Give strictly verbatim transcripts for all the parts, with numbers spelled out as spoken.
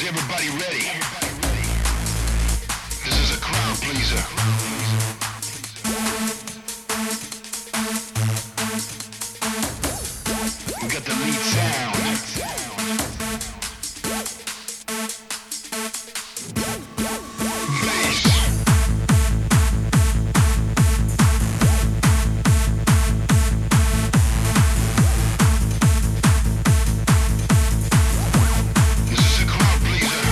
everybody ready? This is a crowd pleaser. We got the lead sound. Bass. This is a crowd pleaser.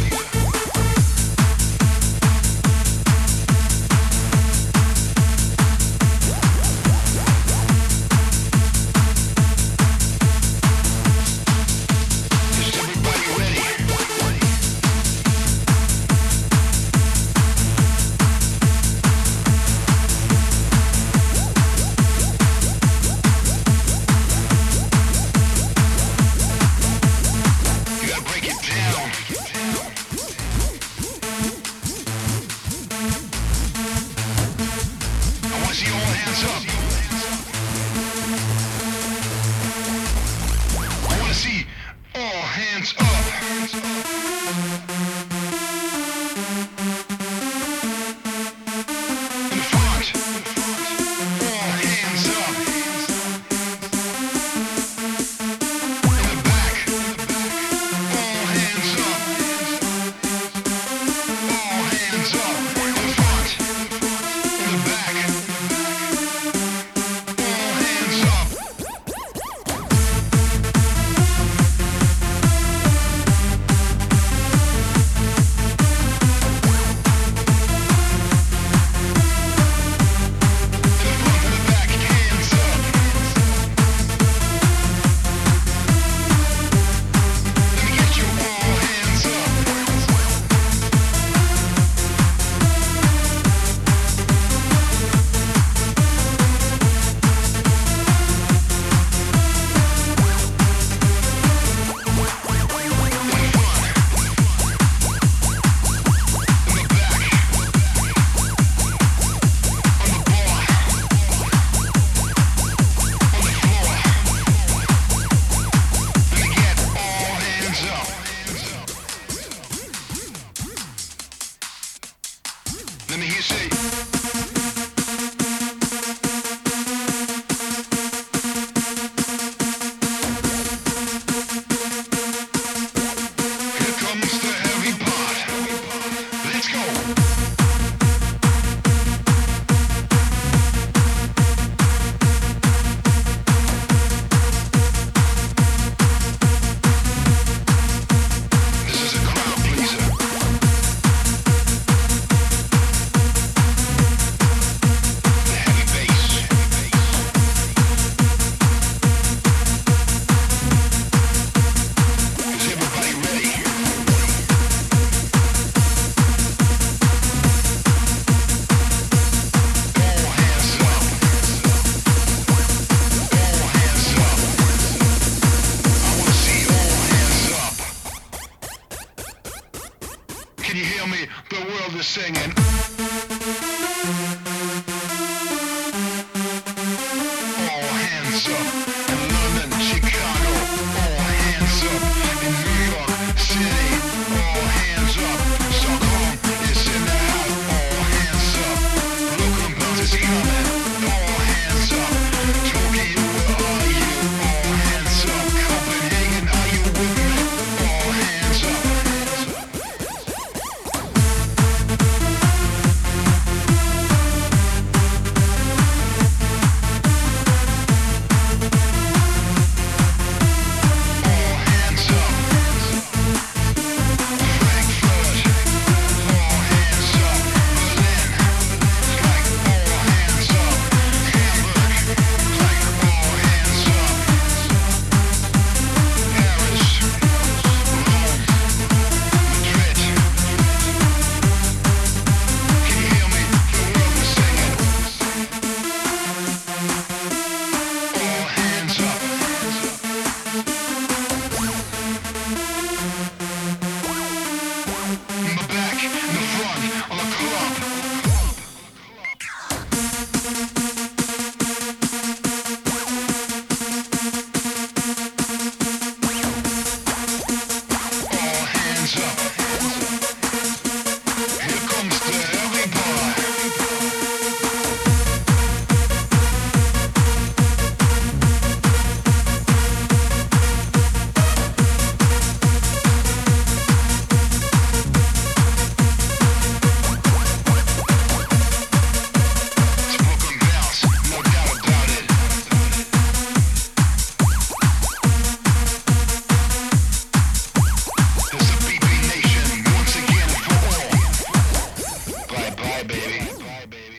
Is everybody ready? You gotta break it down. I wanna see all hands up. I wanna see all hands up. In the front. All hands up. In the back. All hands up. All hands up. In the front. In the back. All hands up. Let me hear you say. Here comes the heavy part. Let's go. This is a crowd pleaser. The heavy bass. Is everybody ready? All hands up. All hands up. I wanna see all hands up. Can you hear me? The world is singing.